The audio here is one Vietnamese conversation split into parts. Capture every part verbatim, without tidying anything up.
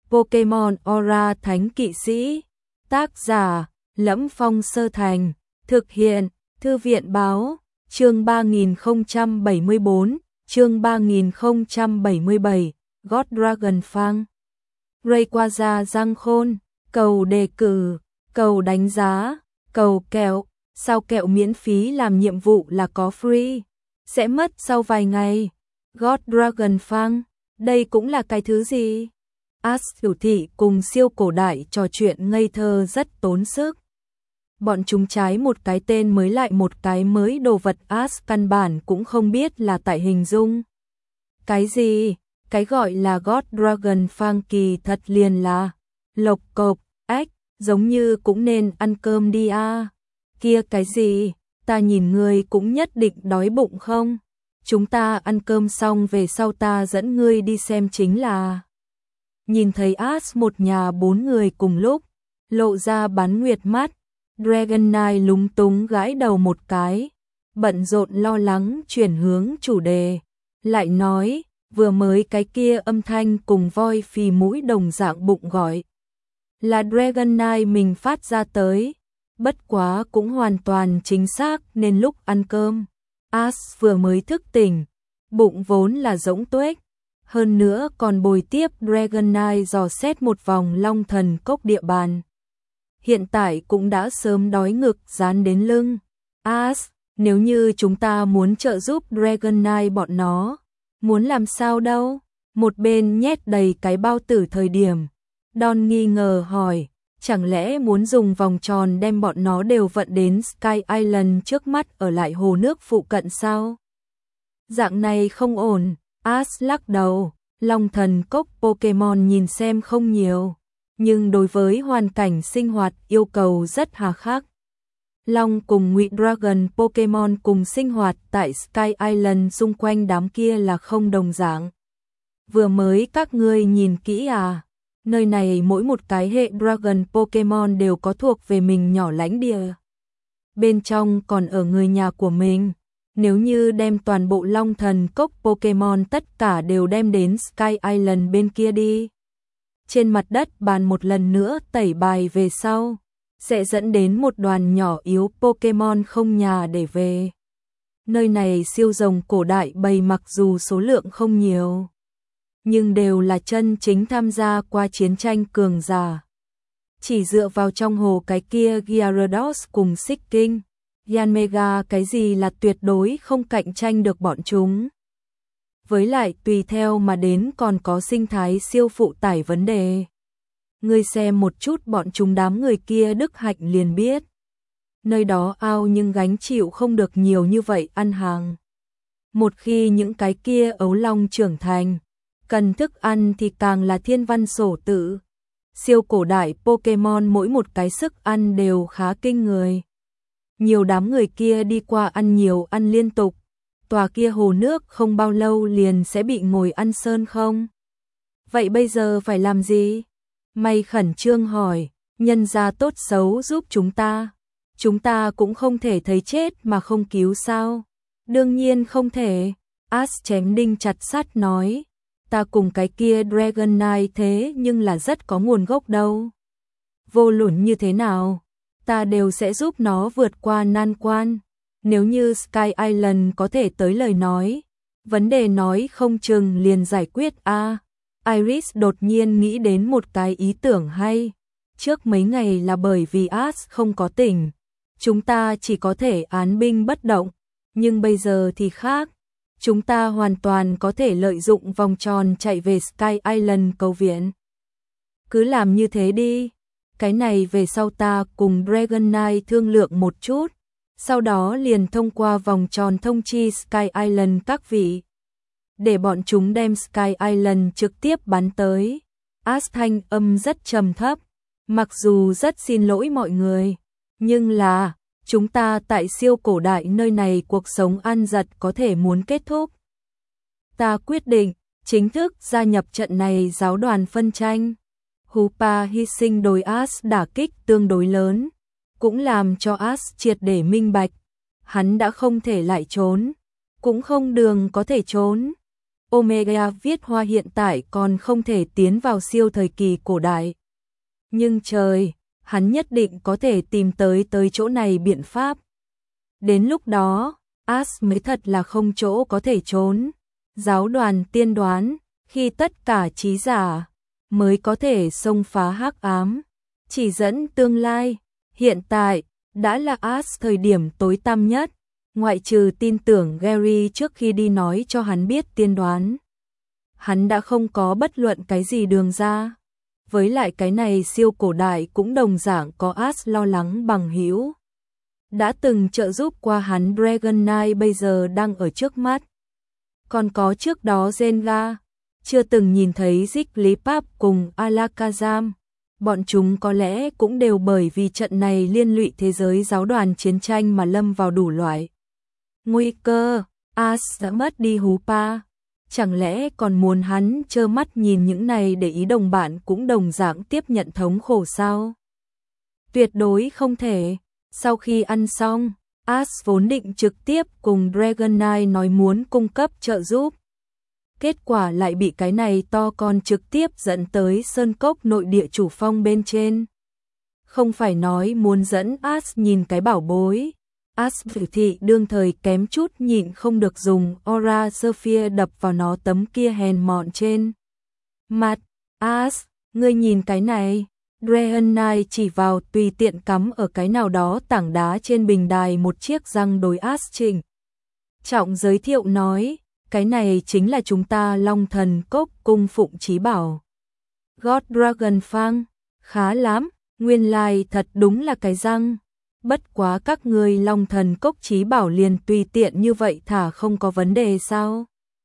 Pokemon Aura Thánh Kỵ Sĩ. Tác giả: Lẫm Phong Sơ Thành. Thực hiện: Thư viện báo. Chương ba nghìn không trăm bảy mươi bốn, chương ba nghìn không trăm bảy mươi bảy, God Dragon Fang. Rayquaza răng khôn, cầu đề cử, cầu đánh giá, cầu kẹo, sao kẹo miễn phí làm nhiệm vụ là có free, sẽ mất sau vài ngày. God Dragon Fang, đây cũng là cái thứ gì? Ash Cửu Thị cùng siêu cổ đại trò chuyện ngây thơ rất tốn sức. Bọn chúng trái một cái tên mới lại một cái mới, đồ vật Ash căn bản cũng không biết là tại hình dung. Cái gì? Cái gọi là God Dragon Fang kỳ thật liền là lộc cộc, ếch, giống như cũng nên ăn cơm đi a. Kia cái gì? Ta nhìn ngươi cũng nhất định đói bụng không? Chúng ta ăn cơm xong về sau ta dẫn ngươi đi xem chính là. Nhìn thấy Ash một nhà bốn người cùng lúc, lộ ra bán nguyệt mắt, Dragonite lúng túng gãi đầu một cái, bận rộn lo lắng chuyển hướng chủ đề, lại nói, vừa mới cái kia âm thanh cùng voi phì mũi đồng dạng bụng gọi. Là Dragonite mình phát ra tới, bất quá cũng hoàn toàn chính xác nên lúc ăn cơm, Ash vừa mới thức tỉnh, bụng vốn là rỗng tuếch, hơn nữa còn bồi tiếp Dragonite dò xét một vòng Long Thần Cốc địa bàn. Hiện tại cũng đã sớm đói ngực dán đến lưng. Ash, nếu như chúng ta muốn trợ giúp Dragonite bọn nó, muốn làm sao đâu? Một bên nhét đầy cái bao tử thời điểm, Don nghi ngờ hỏi, chẳng lẽ muốn dùng vòng tròn đem bọn nó đều vận đến Sky Island trước mắt ở lại hồ nước phụ cận sao? Dạng này không ổn. Ash lắc đầu, Long Thần Cốc Pokemon nhìn xem không nhiều, nhưng đối với hoàn cảnh sinh hoạt yêu cầu rất hà khắc. Long cùng Ngụy Dragon Pokemon cùng sinh hoạt tại Sky Island xung quanh đám kia là không đồng dạng. Vừa mới các ngươi nhìn kỹ à, nơi này mỗi một cái hệ Dragon Pokemon đều có thuộc về mình nhỏ lãnh địa. Bên trong còn ở người nhà của mình. Nếu như đem toàn bộ Long Thần Cốc Pokemon tất cả đều đem đến Sky Island bên kia đi. Trên mặt đất bàn một lần nữa tẩy bài về sau, sẽ dẫn đến một đoàn nhỏ yếu Pokemon không nhà để về. Nơi này siêu rồng cổ đại bầy mặc dù số lượng không nhiều, nhưng đều là chân chính tham gia qua chiến tranh cường giả. Chỉ dựa vào trong hồ cái kia Gyarados cùng Seaking, Yanmega cái gì là tuyệt đối không cạnh tranh được bọn chúng. Với lại tùy theo mà đến còn có sinh thái siêu phụ tải vấn đề. Ngươi xem một chút bọn chúng đám người kia đức hạnh liền biết. Nơi đó ao nhưng gánh chịu không được nhiều như vậy ăn hàng. Một khi những cái kia ấu long trưởng thành, cần thức ăn thì càng là thiên văn sổ tự. Siêu cổ đại Pokemon mỗi một cái sức ăn đều khá kinh người. Nhiều đám người kia đi qua ăn nhiều ăn liên tục, tòa kia hồ nước không bao lâu liền sẽ bị ngồi ăn sơn không? Vậy bây giờ phải làm gì? May khẩn trương hỏi, nhân gia tốt xấu giúp chúng ta. Chúng ta cũng không thể thấy chết mà không cứu sao? Đương nhiên không thể. Ash chém đinh chặt sắt nói, ta cùng cái kia Dragonite thế nhưng là rất có nguồn gốc đâu. Vô luận như thế nào, ta đều sẽ giúp nó vượt qua nan quan. Nếu như Sky Island có thể tới lời nói, vấn đề nói không chừng liền giải quyết a. À, Iris đột nhiên nghĩ đến một cái ý tưởng hay. Trước mấy ngày là bởi vì Ash không có tỉnh, chúng ta chỉ có thể án binh bất động, nhưng bây giờ thì khác. Chúng ta hoàn toàn có thể lợi dụng vòng tròn chạy về Sky Island cầu viện. Cứ làm như thế đi. Cái này về sau ta cùng Dragonite thương lượng một chút, sau đó liền thông qua vòng tròn thông chi Sky Island các vị, để bọn chúng đem Sky Island trực tiếp bắn tới. Ash thanh âm rất trầm thấp, mặc dù rất xin lỗi mọi người, nhưng là, chúng ta tại siêu cổ đại nơi này cuộc sống ăn giật có thể muốn kết thúc. Ta quyết định, chính thức gia nhập trận này giáo đoàn phân tranh. Hoopa hy sinh đối Ash đả kích tương đối lớn, cũng làm cho Ash triệt để minh bạch, hắn đã không thể lại trốn, cũng không đường có thể trốn. Omega viết hoa hiện tại còn không thể tiến vào siêu thời kỳ cổ đại. Nhưng trời, hắn nhất định có thể tìm tới tới chỗ này biện pháp. Đến lúc đó, Ash mới thật là không chỗ có thể trốn. Giáo đoàn tiên đoán, khi tất cả trí giả mới có thể xông phá hắc ám, chỉ dẫn tương lai. Hiện tại, đã là Ash thời điểm tối tăm nhất, ngoại trừ tin tưởng Gary trước khi đi nói cho hắn biết tiên đoán. Hắn đã không có bất luận cái gì đường ra. Với lại cái này siêu cổ đại cũng đồng dạng có Ash lo lắng bằng hữu. Đã từng trợ giúp qua hắn Dragon Knight bây giờ đang ở trước mắt. Còn có trước đó Zenga, chưa từng nhìn thấy Jigglypuff cùng Alakazam. Bọn chúng có lẽ cũng đều bởi vì trận này liên lụy thế giới giáo đoàn chiến tranh mà lâm vào đủ loại nguy cơ. Ash đã mất đi Hoopa, chẳng lẽ còn muốn hắn trơ mắt nhìn những này để ý đồng bạn cũng đồng dạng tiếp nhận thống khổ sao? Tuyệt đối không thể. Sau khi ăn xong, Ash vốn định trực tiếp cùng Dragon Knight nói muốn cung cấp trợ giúp. Kết quả lại bị cái này to con trực tiếp dẫn tới sơn cốc nội địa chủ phong bên trên. Không phải nói muốn dẫn Ash nhìn cái bảo bối. Ash biểu thị đương thời kém chút nhịn không được dùng Aura Sphere đập vào nó tấm kia hèn mọn trên mặt. Ash, ngươi nhìn cái này. Dragon Knight chỉ vào tùy tiện cắm ở cái nào đó tảng đá trên bình đài một chiếc răng đối Ash chỉnh. Trọng giới thiệu nói, cái này chính là chúng ta Long Thần Cốc cung phụng chí bảo. God Dragon Fang, khá lắm, nguyên lai thật đúng là cái răng. Bất quá các ngươi Long Thần Cốc chí bảo liền tùy tiện như vậy thả không có vấn đề sao?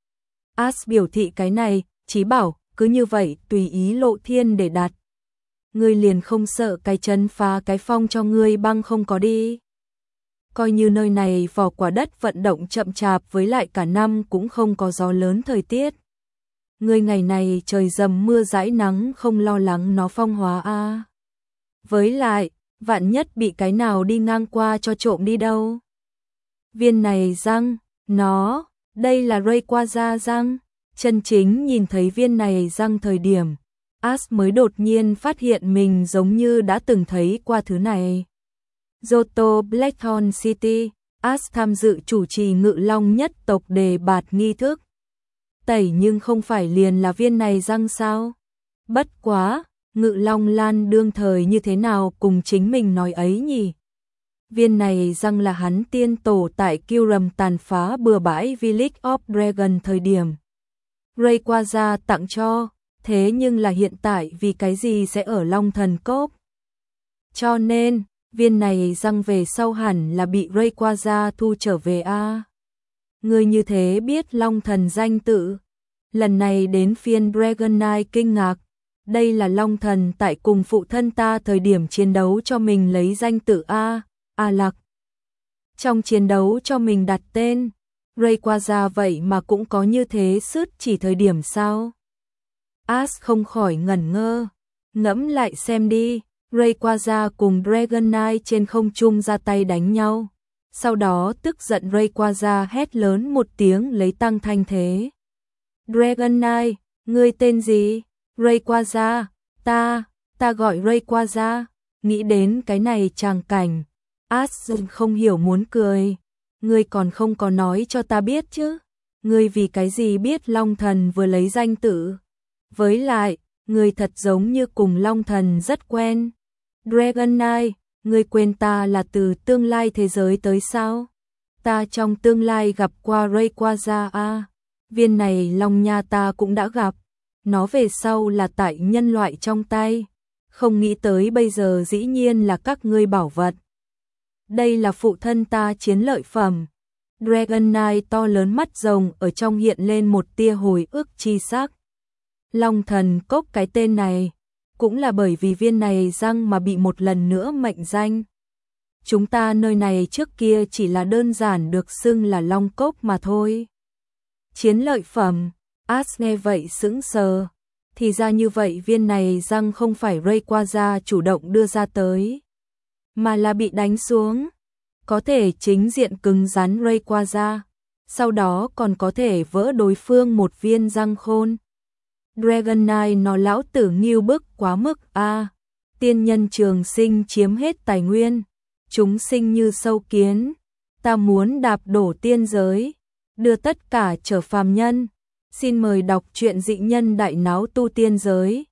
Ash biểu thị cái này, chí bảo, cứ như vậy tùy ý lộ thiên để đặt. Ngươi liền không sợ cái chân phá cái phong cho ngươi băng không có đi. Coi như nơi này vỏ quả đất vận động chậm chạp với lại cả năm cũng không có gió lớn thời tiết. Ngươi ngày này trời dầm mưa dãi nắng không lo lắng nó phong hóa a à. Với lại, vạn nhất bị cái nào đi ngang qua cho trộm đi đâu. Viên này răng, nó, đây là Rayquaza răng. Chân chính nhìn thấy viên này răng thời điểm, Ash mới đột nhiên phát hiện mình giống như đã từng thấy qua thứ này. Johto Blackthorn City, Ash tham dự chủ trì Ngự Long nhất tộc đề bạt nghi thức. Tẩy nhưng không phải liền là viên này răng sao? Bất quá, Ngự Long Lan đương thời như thế nào cùng chính mình nói ấy nhỉ? Viên này răng là hắn tiên tổ tại Kyurem tàn phá bừa bãi Village of Dragon thời điểm Rayquaza tặng cho. Thế nhưng là hiện tại vì cái gì sẽ ở Long Thần Cốc? Cho nên, viên này răng về sau hẳn là bị Rayquaza thu trở về a. À. Người như thế biết Long Thần danh tự. Lần này đến phiên Dragon Knight kinh ngạc. Đây là Long Thần tại cùng phụ thân ta thời điểm chiến đấu cho mình lấy danh tự A, A Lạc. Trong chiến đấu cho mình đặt tên, Rayquaza vậy mà cũng có như thế sứt chỉ thời điểm sao? Ash không khỏi ngẩn ngơ, ngẫm lại xem đi, Rayquaza cùng Dragon Knight trên không trung ra tay đánh nhau. Sau đó tức giận Rayquaza hét lớn một tiếng lấy tăng thanh thế. Dragon Knight, ngươi tên gì? Rayquaza, ta, ta gọi Rayquaza. Nghĩ đến cái này tràng cảnh, Ash không hiểu muốn cười. Ngươi còn không có nói cho ta biết chứ? Ngươi vì cái gì biết Long Thần vừa lấy danh tự? Với lại, ngươi thật giống như cùng Long Thần rất quen. Dragon Knight, ngươi quên ta là từ tương lai thế giới tới sao? Ta trong tương lai gặp qua Rayquaza a. Viên này Long Nha ta cũng đã gặp. Nó về sau là tại nhân loại trong tay. Không nghĩ tới bây giờ dĩ nhiên là các ngươi bảo vật. Đây là phụ thân ta chiến lợi phẩm. Dragon Knight to lớn mắt rồng ở trong hiện lên một tia hồi ức chi sắc. Long Thần Cốc cái tên này, cũng là bởi vì viên này răng mà bị một lần nữa mệnh danh. Chúng ta nơi này trước kia chỉ là đơn giản được xưng là Long Cốc mà thôi. Chiến lợi phẩm, Ash nghe vậy sững sờ. Thì ra như vậy viên này răng không phải Rayquaza chủ động đưa ra tới, mà là bị đánh xuống. Có thể chính diện cứng rắn Rayquaza, sau đó còn có thể vỡ đối phương một viên răng khôn. Dragon Knight nó lão tử nghiêu bức quá mức a. À, tiên nhân trường sinh chiếm hết tài nguyên, chúng sinh như sâu kiến, ta muốn đạp đổ tiên giới, đưa tất cả trở phàm nhân. Xin mời đọc truyện Dị Nhân Đại Náo Tu Tiên Giới.